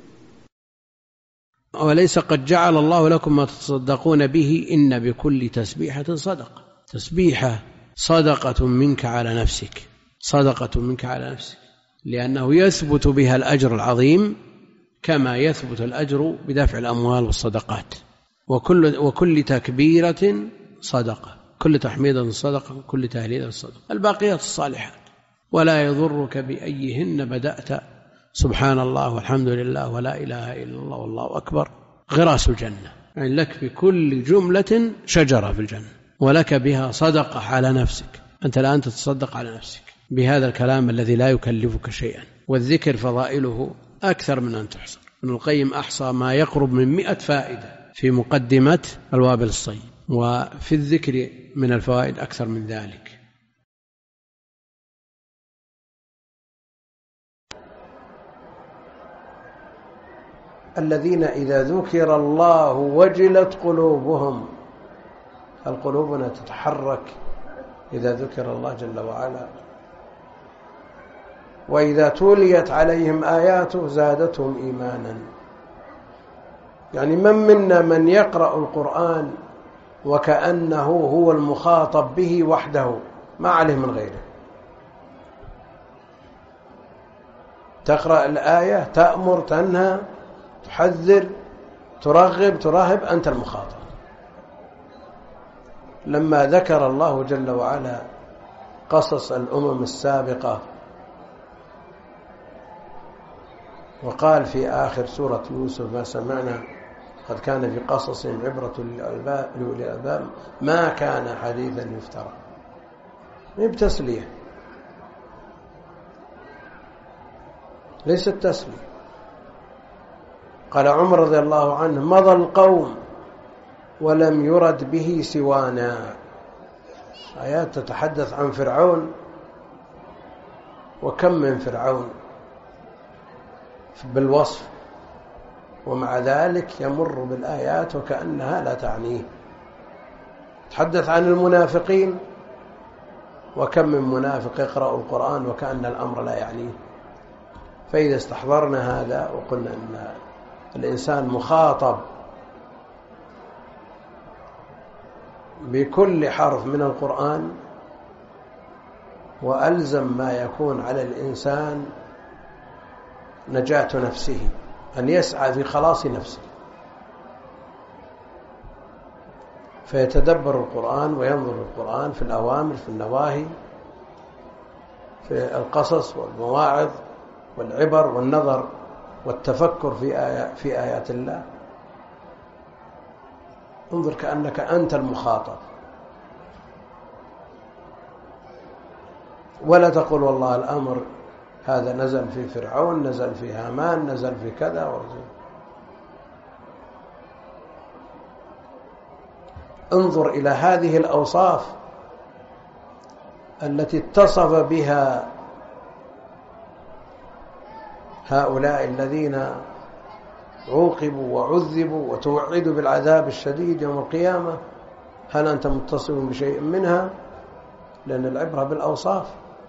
[SPEAKER 1] وليس قد جعل الله لكم ما تتصدقون به إن بكل تسبيحة صدقة. تسبيحة صدقة منك على نفسك، صدقة منك على نفسك، لأنه يثبت بها الأجر العظيم كما يثبت الأجر بدفع الأموال والصدقات. وكل, وكل تكبيرة صدقة، كل تحميدة صدقة، كل تهليل صدقة، الباقيات الصالحات. ولا يضرك بأيهن بدأت، سبحان الله والحمد لله ولا إله إلا الله والله أكبر، غراس الجنة. يعني لك بكل جملة شجرة في الجنة، ولك بها صدقة على نفسك. أنت الآن تتصدق على نفسك بهذا الكلام الذي لا يكلفك شيئا. والذكر فضائله أكثر من أن تحصر. ابن القيم أحصى ما يقرب من مئة فائدة في مقدمة الوابل الصيب، وفي الذكر من الفوائد أكثر من ذلك. الذين إذا ذكر الله وجلت قلوبهم. القلوب تتحرك إذا ذكر الله جل وعلا. وإذا تليت عليهم آياته زادتهم إيمانا. يعني من منا من يقرأ القرآن وكأنه هو المخاطب به وحده، ما عليه من غيره. تقرأ الآية، تأمر، تنهى، تحذر، ترغب، تراهب، أنت المخاطب. لما ذكر الله جل وعلا قصص الأمم السابقة وقال في آخر سورة يوسف: ما سمعنا قد كان في قصصهم عبرة لأولي الألباب ما كان حديثا يفترى. ما بتسلية، ليست تسلية. قال عمر رضي الله عنه: مضى القوم ولم يرد به سوانا. آيات تتحدث عن فرعون، وكم من فرعون بالوصف، ومع ذلك يمر بالآيات وكأنها لا تعنيه. تحدث عن المنافقين، وكم من منافق يقرأ القرآن وكأن الأمر لا يعنيه. فإذا استحضرنا هذا وقلنا أن الإنسان مخاطب بكل حرف من القرآن، وألزم ما يكون على الإنسان نجاة نفسه، أن يسعى في خلاص نفسه، فيتدبر القرآن وينظر القرآن في الأوامر في النواهي، في القصص والمواعظ والعبر والنظر والتفكر في آيات, في آيات الله. انظر كأنك أنت المخاطب، ولا تقول والله الأمر هذا نزل في فرعون، نزل في هامان، نزل في كذا ورزل. انظر إلى هذه الأوصاف التي اتصف بها هؤلاء الذين عوقبوا وعذبوا وتوعدوا بالعذاب الشديد يوم القيامة. هل أنت متصف بشيء منها؟ لأن العبرة بالأوصاف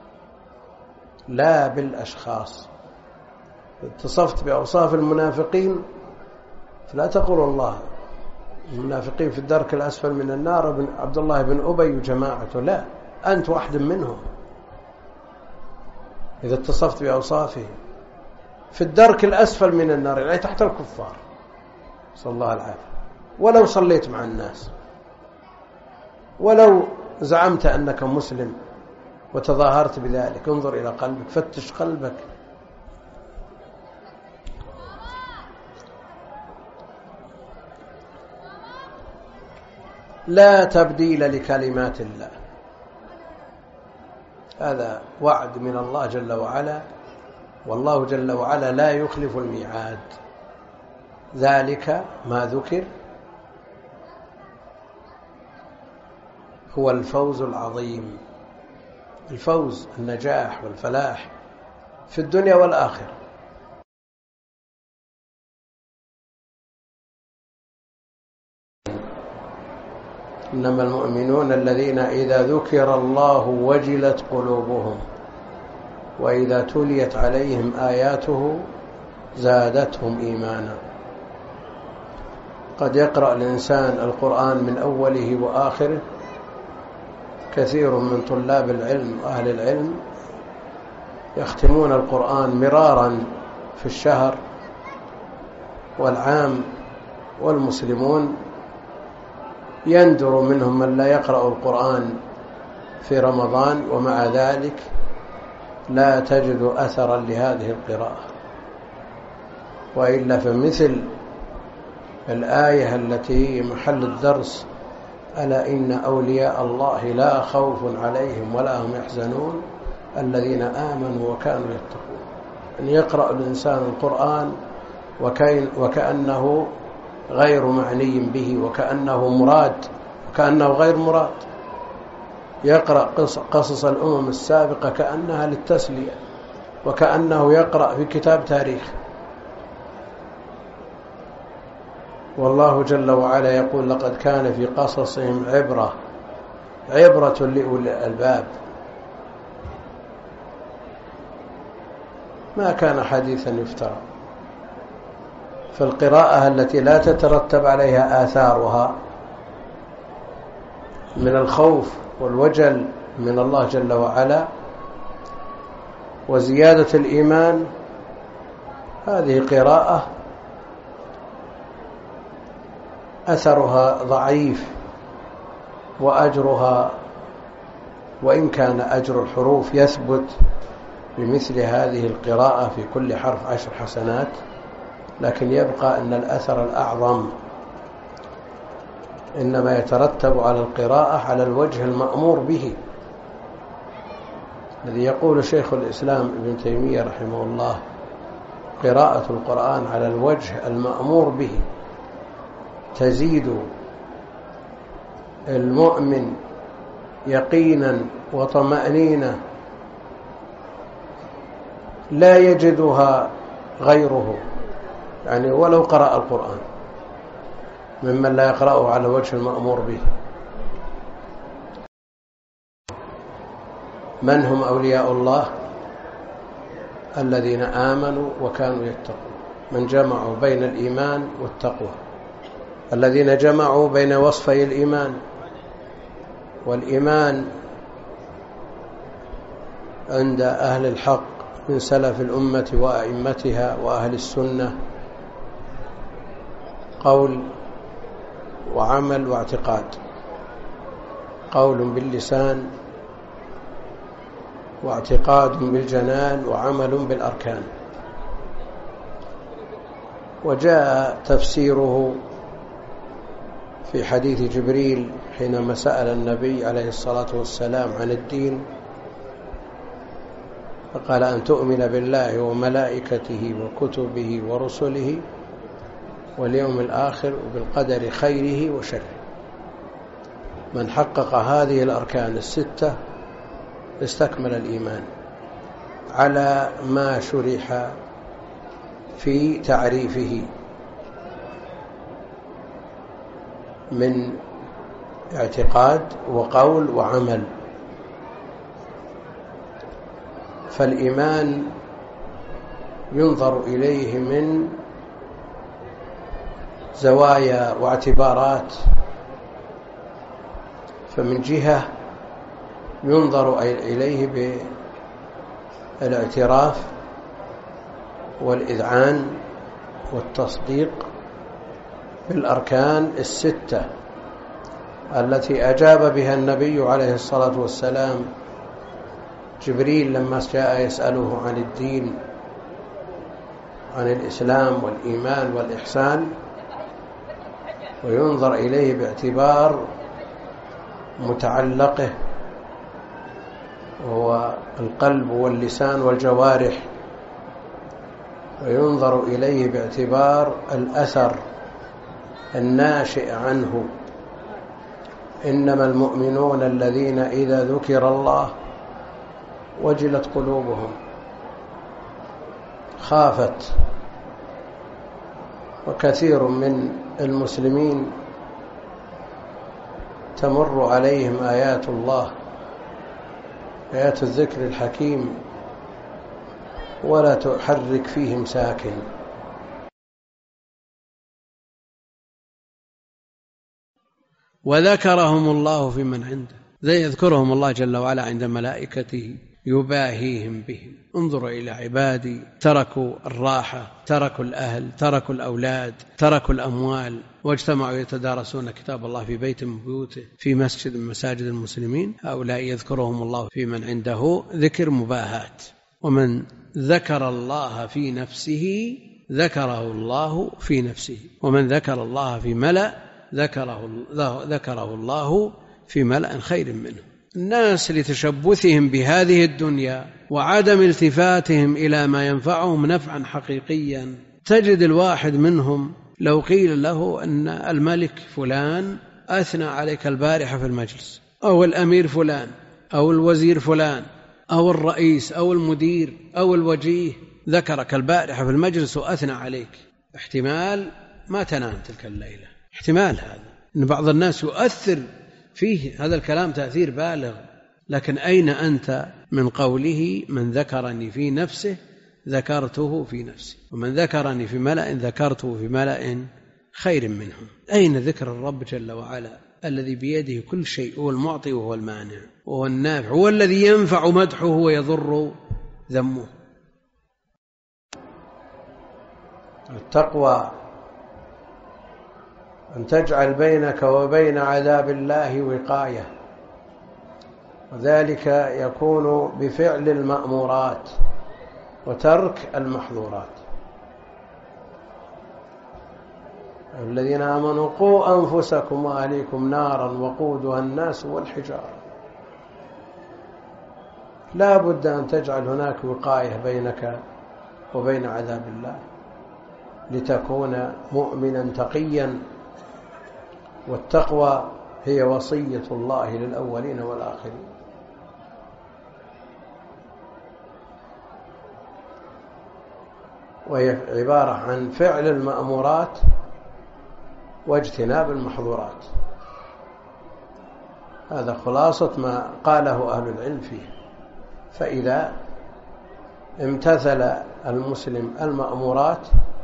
[SPEAKER 1] لا بالأشخاص. اتصفت بأوصاف المنافقين فلا تقول والله المنافقين في الدرك الأسفل من النار ابن عبد الله بن أبي وجماعته، لا، أنت واحد منهم. إذا اتصفت بأوصافه في الدرك الأسفل من النار، يعني تحت الكفار، صلى الله العافية، ولو صليت مع الناس، ولو زعمت أنك مسلم وتظاهرت بذلك، انظر إلى قلبك، فتش قلبك. لا تبديل لكلمات الله، هذا وعد من الله جل وعلا، والله جل وعلا لا يخلف الميعاد. ذلك ما ذكر هو الفوز العظيم، الفوز، النجاح والفلاح في الدنيا والآخرة. إنما المؤمنون الذين إذا ذكر الله وجلت قلوبهم وإذا تليت عليهم آياته زادتهم إيمانا. قد يقرأ الإنسان القرآن من أوله وآخره، كثير من طلاب العلم وأهل العلم يختمون القرآن مرارا في الشهر، والعام والمسلمون يندر منهم من لا يقرأ القرآن في رمضان، ومع ذلك لا تجد أثرا لهذه القراءة. وإلا فمثل الآية التي محل الدرس: ألا إن أولياء الله لا خوف عليهم ولا هم يحزنون الذين آمنوا وكانوا يتقون. أن يقرأ الإنسان القرآن وكأنه غير معني به، وكأنه مراد وكأنه غير مراد. يقرأ قصص الأمم السابقة كأنها للتسلية، وكأنه يقرأ في كتاب تاريخ. والله جل وعلا يقول: لقد كان في قصصهم عبرة عبرة لأولي الألباب. ما كان حديثا يفترى. فالقراءة التي لا تترتب عليها آثارها من الخوف والوجل من الله جل وعلا وزيادة الإيمان، هذه قراءة أثرها ضعيف، وأجرها وإن كان أجر الحروف يثبت بمثل هذه القراءة في كل حرف عشر حسنات، لكن يبقى أن الأثر الأعظم إنما يترتب على القراءة على الوجه المأمور به، الذي يقول شيخ الإسلام ابن تيمية رحمه الله: قراءة القرآن على الوجه المأمور به تزيد المؤمن يقينا وطمأنينة لا يجدها غيره، يعني ولو قرأ القرآن، ممن لا يقرأه على وجه المأمور به. من هم أولياء الله؟ الذين آمنوا وكانوا يتقون، من جمعوا بين الإيمان والتقوى، الذين جمعوا بين وصفي الإيمان. والإيمان عند أهل الحق من سلف الأمة وأئمتها وأهل السنة قول وعمل واعتقاد، قول باللسان واعتقاد بالجنان وعمل بالأركان. وجاء تفسيره في حديث جبريل حينما سأل النبي عليه الصلاة والسلام عن الدين، فقال: أن تؤمن بالله وملائكته وكتبه ورسله واليوم الآخر وبالقدر خيره وشره. من حقق هذه الأركان الستة استكمل الإيمان على ما شرح في تعريفه من اعتقاد وقول وعمل. فالإيمان ينظر إليه من زوايا واعتبارات، فمن جهة ينظر إليه بالاعتراف والإذعان والتصديق بالأركان الستة التي أجاب بها النبي عليه الصلاة والسلام جبريل لما جاء يسأله عن الدين، عن الإسلام والإيمان والإحسان، وينظر إليه باعتبار متعلقه وهو القلب واللسان والجوارح، وينظر إليه باعتبار الأثر الناشئ عنه. إنما المؤمنون الذين إذا ذكر الله وجلت قلوبهم، خافت. وكثير من المسلمين تمر عليهم آيات الله، آيات الذكر الحكيم، ولا تحرك فيهم ساكن. وذكرهم الله في من عنده، ذي يذكرهم الله جل وعلا عند ملائكته يباهيهم بهم. انظروا إلى عبادي تركوا الراحة، تركوا الأهل، تركوا الأولاد، تركوا الأموال، واجتمعوا يتدارسون كتاب الله في بيت من بيوته، في مسجد من مساجد المسلمين. هؤلاء يذكرهم الله في من عنده ذكر مباهات. ومن ذكر الله في نفسه ذكره الله في نفسه، ومن ذكر الله في ملأ ذكره, ذكره الله في ملأ خير منه. الناس لتشبثهم بهذه الدنيا وعدم التفاتهم إلى ما ينفعهم نفعا حقيقيا، تجد الواحد منهم لو قيل له أن الملك فلان أثنى عليك البارحة في المجلس، أو الأمير فلان، أو الوزير فلان، أو الرئيس، أو المدير، أو الوجيه ذكرك البارحة في المجلس وأثنى عليك، احتمال ما تنام تلك الليلة. احتمال هذا أن بعض الناس يؤثر فيه هذا الكلام تأثير بالغ. لكن أين أنت من قوله: من ذكرني في نفسه ذكرته في نفسي، ومن ذكرني في ملأ ذكرته في ملأ خير منهم؟ أين ذكر الرب جل وعلا الذي بيده كل شيء، هو المعطي وهو المانع وهو النافع، هو الذي ينفع مدحه ويضر ذمه. التقوى أن تجعل بينك وبين عذاب الله وقاية، وذلك يكون بفعل المأمورات وترك المحظورات. الذين آمنوا قوا أنفسكم وأهليكم نارا وقودها الناس والحجارة. لا بد أن تجعل هناك وقاية بينك وبين عذاب الله لتكون مؤمنا تقيا. والتقوى هي وصية الله للأولين والآخرين. وهي عبارة عن فعل المأمورات واجتناب المحظورات. هذا خلاصة ما قاله أهل العلم فيه. فإذا امتثل المسلم المأمورات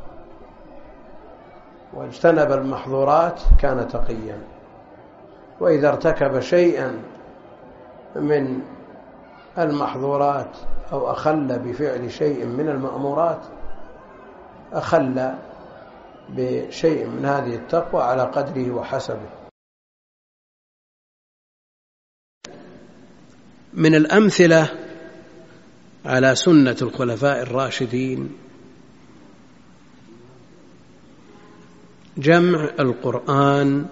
[SPEAKER 1] واجتنب المحظورات كان تقيا، وإذا ارتكب شيئا من المحظورات أو أخل بفعل شيء من المأمورات أخل بشيء من هذه التقوى على قدره وحسبه. من الأمثلة على سنة الخلفاء الراشدين جمع القرآن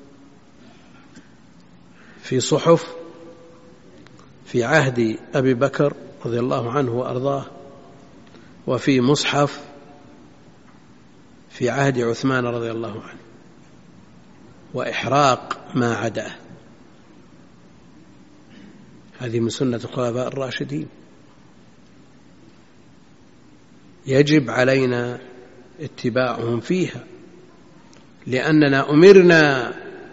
[SPEAKER 1] في صحف في عهد أبي بكر رضي الله عنه وأرضاه، وفي مصحف في عهد عثمان رضي الله عنه، وإحراق ما عداه. هذه من سنة الخلفاء الراشدين، يجب علينا اتباعهم فيها، لأننا أمرنا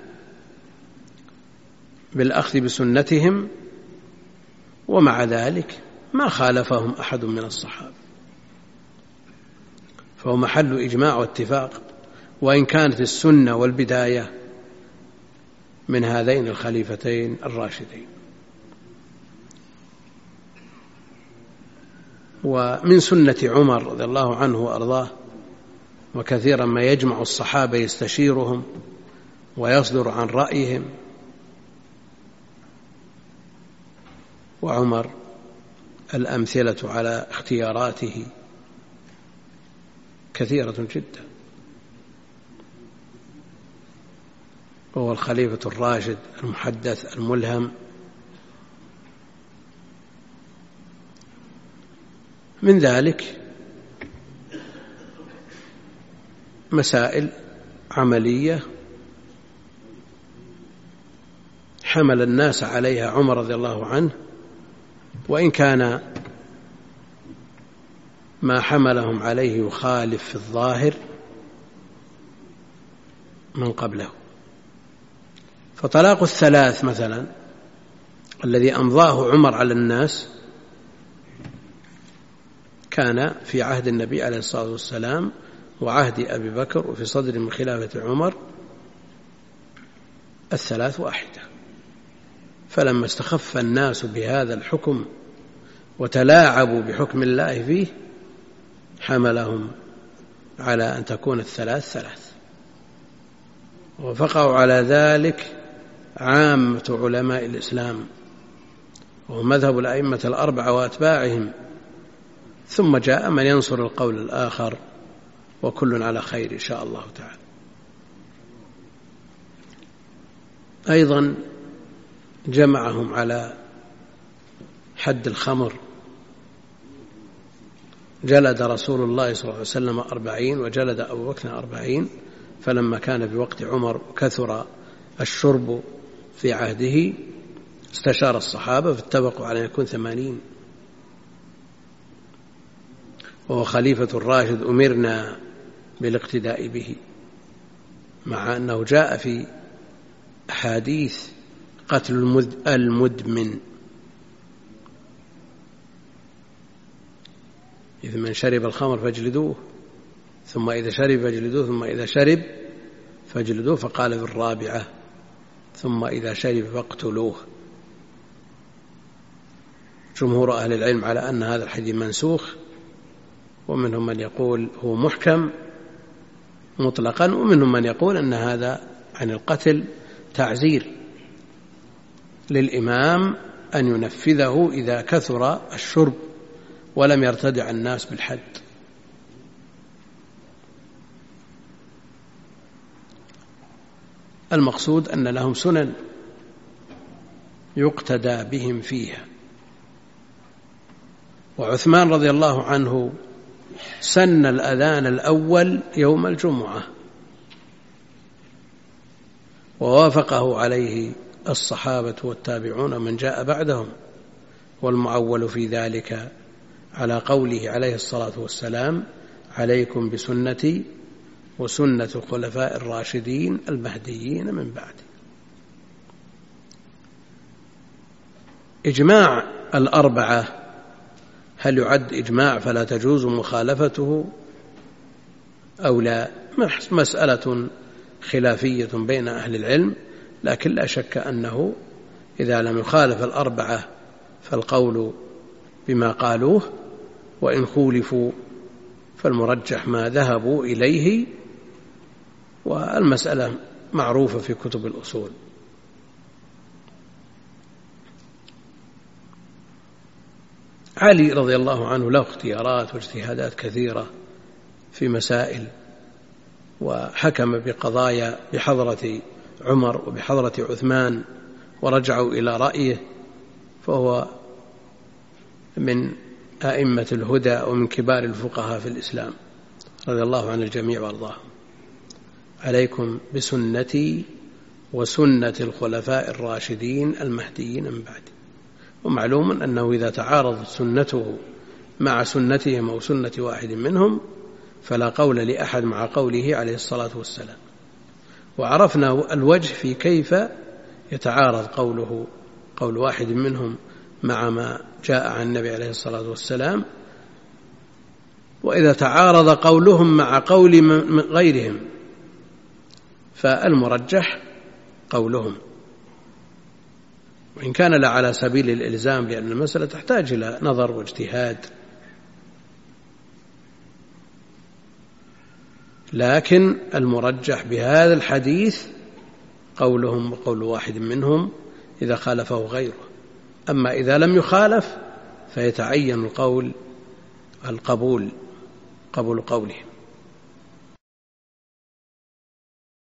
[SPEAKER 1] بالأخذ بسنتهم، ومع ذلك ما خالفهم أحد من الصحابة، فهو محل إجماع واتفاق، وإن كانت السنة والبداية من هذين الخليفتين الراشدين. ومن سنة عمر رضي الله عنه وأرضاه، وكثيرا ما يجمع الصحابة يستشيرهم ويصدر عن رأيهم، وعمر الأمثلة على اختياراته كثيرة جدا، وهو الخليفة الراشد المحدث الملهم. من ذلك مسائل عملية حمل الناس عليها عمر رضي الله عنه، وإن كان ما حملهم عليه يخالف في الظاهر من قبله. فطلاق الثلاث مثلا الذي أمضاه عمر على الناس كان في عهد النبي عليه الصلاة والسلام وعهد أبي بكر، وفي صدر من خلافة عمر الثلاث واحدة. فلما استخف الناس بهذا الحكم وتلاعبوا بحكم الله فيه حملهم على أن تكون الثلاث ثلاث، وفقوا على ذلك عامة علماء الإسلام، وهو مذهب الأئمة الأربعة وأتباعهم، ثم جاء من ينصر القول الآخر، وكل على خير إن شاء الله تعالى. أيضا جمعهم على حد الخمر، جلد رسول الله صلى الله عليه وسلم أربعين، وجلد أبو بكر أربعين، فلما كان في وقت عمر كثر الشرب في عهده استشار الصحابة فاتفقوا على أن يكون ثمانين. وهو خليفة الراشد أمرنا بالاقتداء به، مع أنه جاء في أحاديث قتل المدمن، إذ من شرب الخمر فاجلدوه، ثم إذا شرب فاجلدوه، ثم إذا شرب فاجلدوه، فقال في الرابعة ثم إذا شرب فاقتلوه. جمهور أهل العلم على أن هذا الحديث منسوخ، ومنهم من يقول هو محكم مطلقا، ومنهم من يقول أن هذا عن القتل تعزير للإمام أن ينفذه إذا كثر الشرب ولم يرتدع الناس بالحد. المقصود أن لهم سنن يقتدى بهم فيها. وعثمان رضي الله عنه سن الأذان الأول يوم الجمعة، ووافقه عليه الصحابة والتابعون من جاء بعدهم، والمعول في ذلك على قوله عليه الصلاة والسلام: عليكم بسنتي وسنة الخلفاء الراشدين المهديين من بعدي. إجماع الأربعة هل يعد إجماع فلا تجوز مخالفته أو لا؟ مسألة خلافية بين أهل العلم، لكن لا شك أنه إذا لم يخالف الأربعة فالقول بما قالوه، وإن خولفوا فالمرجح ما ذهبوا إليه، والمسألة معروفة في كتب الأصول. علي رضي الله عنه له اختيارات واجتهادات كثيرة في مسائل، وحكم بقضايا بحضرة عمر وبحضرة عثمان ورجعوا إلى رأيه، فهو من أئمة الهدى ومن كبار الفقهاء في الإسلام رضي الله عن الجميع وارضاهم. عليكم بسنتي وسنة الخلفاء الراشدين المهديين من بعدي. ومعلوم أنه إذا تعارضت سنته مع سنتهم أو سنة واحد منهم فلا قول لأحد مع قوله عليه الصلاة والسلام. وعرفنا الوجه في كيف يتعارض قوله قول واحد منهم مع ما جاء عن النبي عليه الصلاة والسلام. وإذا تعارض قولهم مع قول غيرهم فالمرجح قولهم، وإن كان لا على سبيل الإلزام، لأن المسألة تحتاج إلى نظر واجتهاد، لكن المرجح بهذا الحديث قولهم وقول واحد منهم إذا خالفه غيره. أما إذا لم يخالف فيتعين القول القبول قبول قولهم.